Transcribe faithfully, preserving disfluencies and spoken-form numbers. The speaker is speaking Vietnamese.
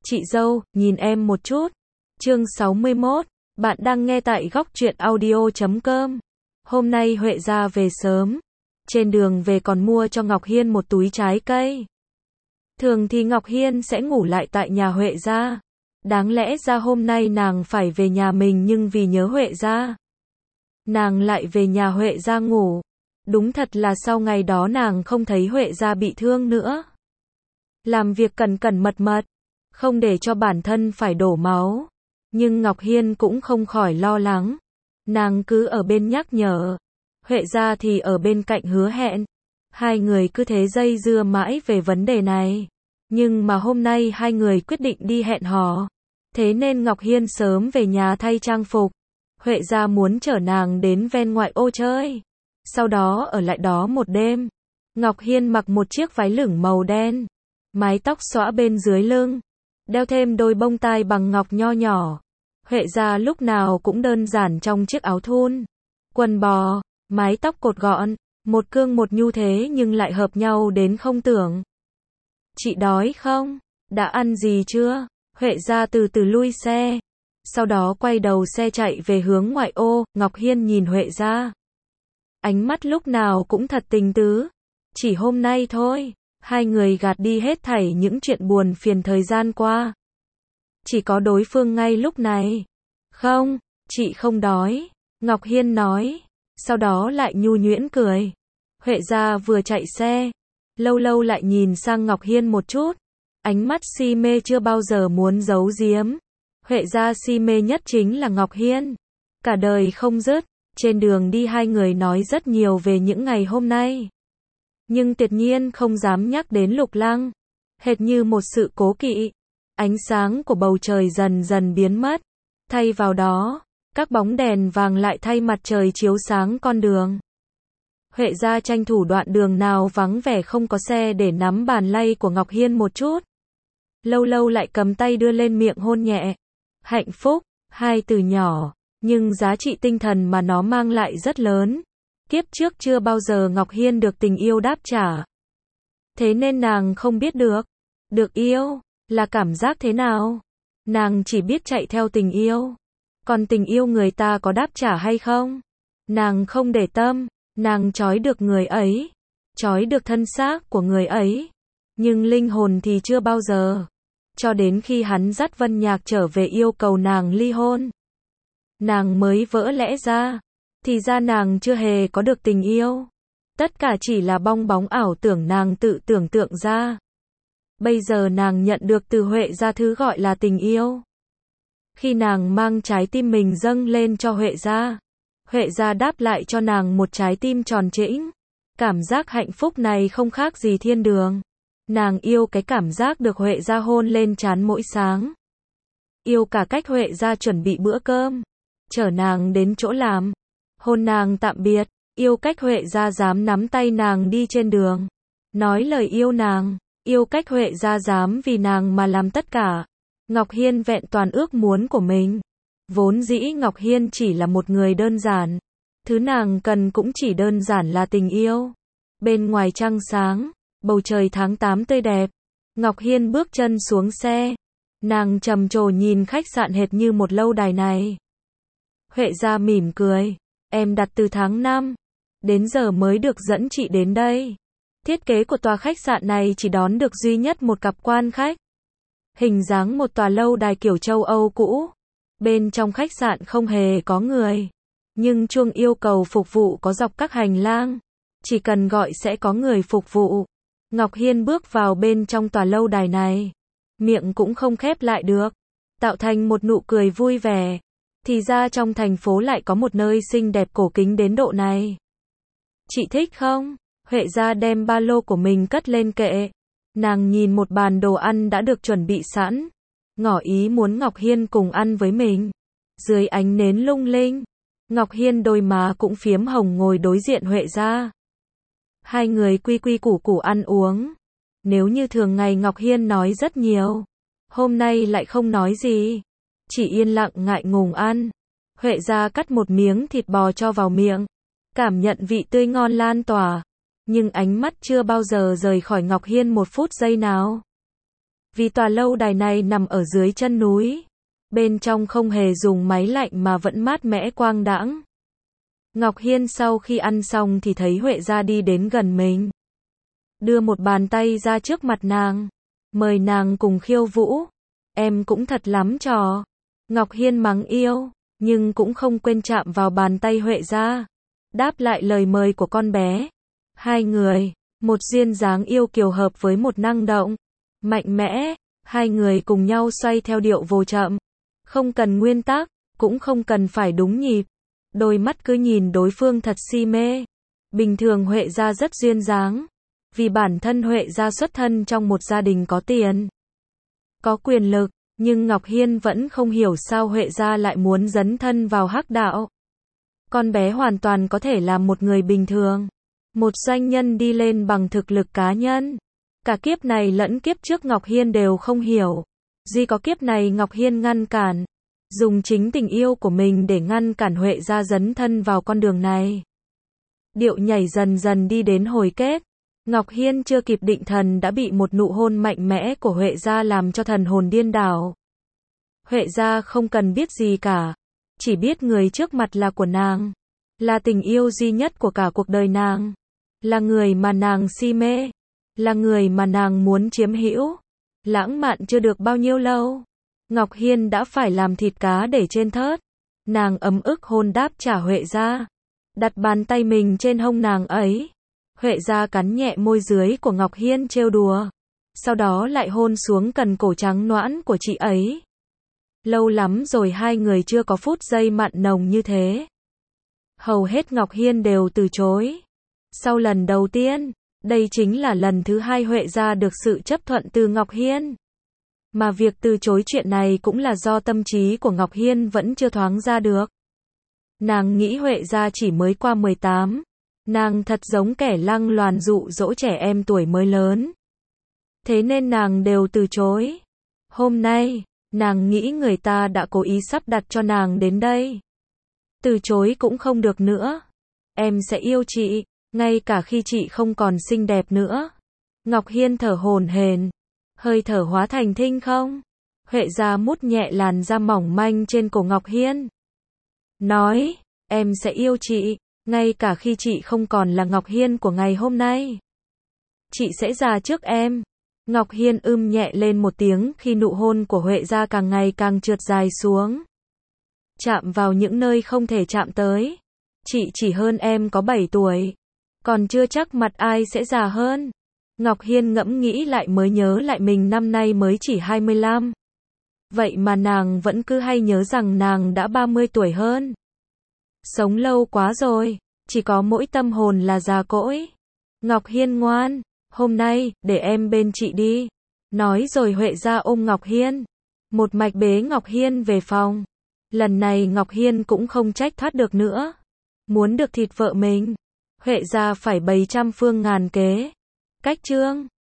Chị dâu, nhìn em một chút. Chương sáu mươi mốt, bạn đang nghe tại góc truyện audio chấm com. Hôm nay Huệ ra về sớm. Trên đường về còn mua cho Ngọc Hiên một túi trái cây. Thường thì Ngọc Hiên sẽ ngủ lại tại nhà Huệ ra. Đáng lẽ ra hôm nay nàng phải về nhà mình nhưng vì nhớ Huệ ra, nàng lại về nhà Huệ ra ngủ. Đúng thật là sau ngày đó nàng không thấy Huệ ra bị thương nữa. Làm việc cẩn cẩn mật mật, không để cho bản thân phải đổ máu. Nhưng Ngọc Hiên cũng không khỏi lo lắng. Nàng cứ ở bên nhắc nhở. Huệ ra thì ở bên cạnh hứa hẹn. Hai người cứ thế dây dưa mãi về vấn đề này. Nhưng mà hôm nay hai người quyết định đi hẹn hò. Thế nên Ngọc Hiên sớm về nhà thay trang phục. Huệ ra muốn chở nàng đến ven ngoại ô chơi. Sau đó ở lại đó một đêm. Ngọc Hiên mặc một chiếc váy lửng màu đen. Mái tóc xõa bên dưới lưng. Đeo thêm đôi bông tai bằng ngọc nho nhỏ. Huệ ra lúc nào cũng đơn giản trong chiếc áo thun, quần bò, mái tóc cột gọn, một cương một nhu thế nhưng lại hợp nhau đến không tưởng. Chị đói không? Đã ăn gì chưa? Huệ ra từ từ lui xe. Sau đó quay đầu xe chạy về hướng ngoại ô. Ngọc Hiên nhìn Huệ ra. Ánh mắt lúc nào cũng thật tình tứ. Chỉ hôm nay thôi. Hai người gạt đi hết thảy những chuyện buồn phiền thời gian qua. Chỉ có đối phương ngay lúc này. Không, chị không đói. Ngọc Hiên nói. Sau đó lại nhu nhuyễn cười. Huệ ra vừa chạy xe. Lâu lâu lại nhìn sang Ngọc Hiên một chút. Ánh mắt si mê chưa bao giờ muốn giấu giếm. Huệ ra si mê nhất chính là Ngọc Hiên. Cả đời không dứt. Trên đường đi hai người nói rất nhiều về những ngày hôm nay. Nhưng tuyệt nhiên không dám nhắc đến Lục Lăng. Hệt như một sự cố kỵ. Ánh sáng của bầu trời dần dần biến mất. Thay vào đó, các bóng đèn vàng lại thay mặt trời chiếu sáng con đường. Huệ ra tranh thủ đoạn đường nào vắng vẻ không có xe để nắm bàn lay của Ngọc Hiên một chút. Lâu lâu lại cầm tay đưa lên miệng hôn nhẹ. Hạnh phúc, hai từ nhỏ, nhưng giá trị tinh thần mà nó mang lại rất lớn. Kiếp trước chưa bao giờ Ngọc Hiên được tình yêu đáp trả. Thế nên nàng không biết được. Được yêu là cảm giác thế nào. Nàng chỉ biết chạy theo tình yêu. Còn tình yêu người ta có đáp trả hay không? Nàng không để tâm. Nàng trói được người ấy. Trói được thân xác của người ấy. Nhưng linh hồn thì chưa bao giờ. Cho đến khi hắn dắt Vân Nhạc trở về yêu cầu nàng ly hôn. Nàng mới vỡ lẽ ra. Thì ra nàng chưa hề có được tình yêu. Tất cả chỉ là bong bóng ảo tưởng nàng tự tưởng tượng ra. Bây giờ nàng nhận được từ Huệ ra thứ gọi là tình yêu. Khi nàng mang trái tim mình dâng lên cho Huệ ra. Huệ ra đáp lại cho nàng một trái tim tròn trĩnh. Cảm giác hạnh phúc này không khác gì thiên đường. Nàng yêu cái cảm giác được Huệ ra hôn lên trán mỗi sáng. Yêu cả cách Huệ ra chuẩn bị bữa cơm. Chở nàng đến chỗ làm. Hôn nàng tạm biệt. Yêu cách Huệ ra dám nắm tay nàng đi trên đường. Nói lời yêu nàng. Yêu cách Huệ ra dám vì nàng mà làm tất cả. Ngọc Hiên vẹn toàn ước muốn của mình. Vốn dĩ Ngọc Hiên chỉ là một người đơn giản. Thứ nàng cần cũng chỉ đơn giản là tình yêu. Bên ngoài trăng sáng, bầu trời tháng tám tươi đẹp. Ngọc Hiên bước chân xuống xe. Nàng trầm trồ nhìn khách sạn hệt như một lâu đài này. Huệ ra mỉm cười. Em đặt từ tháng năm. Đến giờ mới được dẫn chị đến đây. Thiết kế của tòa khách sạn này chỉ đón được duy nhất một cặp quan khách. Hình dáng một tòa lâu đài kiểu châu Âu cũ. Bên trong khách sạn không hề có người. Nhưng chuông yêu cầu phục vụ có dọc các hành lang. Chỉ cần gọi sẽ có người phục vụ. Ngọc Hiên bước vào bên trong tòa lâu đài này. Miệng cũng không khép lại được. Tạo thành một nụ cười vui vẻ. Thì ra trong thành phố lại có một nơi xinh đẹp cổ kính đến độ này. Chị thích không? Huệ ra đem ba lô của mình cất lên kệ. Nàng nhìn một bàn đồ ăn đã được chuẩn bị sẵn. Ngỏ ý muốn Ngọc Hiên cùng ăn với mình. Dưới ánh nến lung linh. Ngọc Hiên đôi má cũng phiếm hồng ngồi đối diện Huệ ra. Hai người quy quy củ củ ăn uống. Nếu như thường ngày Ngọc Hiên nói rất nhiều. Hôm nay lại không nói gì. Chỉ yên lặng ngại ngùng ăn. Huệ ra cắt một miếng thịt bò cho vào miệng. Cảm nhận vị tươi ngon lan tỏa. Nhưng ánh mắt chưa bao giờ rời khỏi Ngọc Hiên một phút giây nào. Vì tòa lâu đài này nằm ở dưới chân núi, bên trong không hề dùng máy lạnh mà vẫn mát mẻ quang đãng. Ngọc Hiên sau khi ăn xong thì thấy Huệ Gia đi đến gần mình, đưa một bàn tay ra trước mặt nàng, mời nàng cùng khiêu vũ. Em cũng thật lắm trò. Ngọc Hiên mắng yêu, nhưng cũng không quên chạm vào bàn tay Huệ Gia, đáp lại lời mời của con bé. Hai người, một duyên dáng yêu kiều hợp với một năng động, mạnh mẽ, hai người cùng nhau xoay theo điệu vô chậm, không cần nguyên tắc, cũng không cần phải đúng nhịp. Đôi mắt cứ nhìn đối phương thật si mê. Bình thường Huệ Gia rất duyên dáng, vì bản thân Huệ Gia xuất thân trong một gia đình có tiền, có quyền lực, nhưng Ngọc Hiên vẫn không hiểu sao Huệ Gia lại muốn dấn thân vào hắc đạo. Con bé hoàn toàn có thể làm một người bình thường, một doanh nhân đi lên bằng thực lực cá nhân. Cả kiếp này lẫn kiếp trước Ngọc Hiên đều không hiểu, duy có kiếp này Ngọc Hiên ngăn cản, dùng chính tình yêu của mình để ngăn cản Huệ Gia dấn thân vào con đường này. Điệu nhảy dần dần đi đến hồi kết, Ngọc Hiên chưa kịp định thần đã bị một nụ hôn mạnh mẽ của Huệ Gia làm cho thần hồn điên đảo. Huệ Gia không cần biết gì cả, chỉ biết người trước mặt là của nàng, là tình yêu duy nhất của cả cuộc đời nàng, là người mà nàng si mê, là người mà nàng muốn chiếm hữu. Lãng mạn chưa được bao nhiêu lâu, Ngọc Hiên đã phải làm thịt cá để trên thớt. Nàng ấm ức hôn đáp trả Huệ Gia, đặt bàn tay mình trên hông nàng ấy. Huệ Gia cắn nhẹ môi dưới của Ngọc Hiên trêu đùa, sau đó lại hôn xuống cần cổ trắng nõn của chị ấy. Lâu lắm rồi hai người chưa có phút giây mặn nồng như thế. Hầu hết Ngọc Hiên đều từ chối. Sau lần đầu tiên, đây chính là lần thứ hai Huệ Gia được sự chấp thuận từ Ngọc Hiên. Mà việc từ chối chuyện này cũng là do tâm trí của Ngọc Hiên vẫn chưa thoáng ra được. Nàng nghĩ Huệ Gia chỉ mới qua mười tám. Nàng thật giống kẻ lăng loàn dụ dỗ trẻ em tuổi mới lớn. Thế nên nàng đều từ chối. Hôm nay, nàng nghĩ người ta đã cố ý sắp đặt cho nàng đến đây. Từ chối cũng không được nữa. Em sẽ yêu chị, ngay cả khi chị không còn xinh đẹp nữa. Ngọc Hiên thở hổn hển, hơi thở hóa thành thinh không. Huệ Gia mút nhẹ làn da mỏng manh trên cổ Ngọc Hiên, nói, em sẽ yêu chị, ngay cả khi chị không còn là Ngọc Hiên của ngày hôm nay. Chị sẽ già trước em. Ngọc Hiên ưm nhẹ lên một tiếng khi nụ hôn của Huệ Gia càng ngày càng trượt dài xuống, chạm vào những nơi không thể chạm tới. Chị chỉ hơn em có bảy tuổi, còn chưa chắc mặt ai sẽ già hơn. Ngọc Hiên ngẫm nghĩ lại mới nhớ lại mình năm nay mới chỉ hai mươi lăm. Vậy mà nàng vẫn cứ hay nhớ rằng nàng đã ba mươi tuổi hơn. Sống lâu quá rồi, chỉ có mỗi tâm hồn là già cỗi. Ngọc Hiên ngoan, hôm nay, để em bên chị đi. Nói rồi Huệ Gia ôm Ngọc Hiên, một mạch bế Ngọc Hiên về phòng. Lần này Ngọc Hiên cũng không trách thoát được nữa. Muốn được thịt vợ mình, Huệ Gia phải bày trăm phương ngàn kế. Cách chương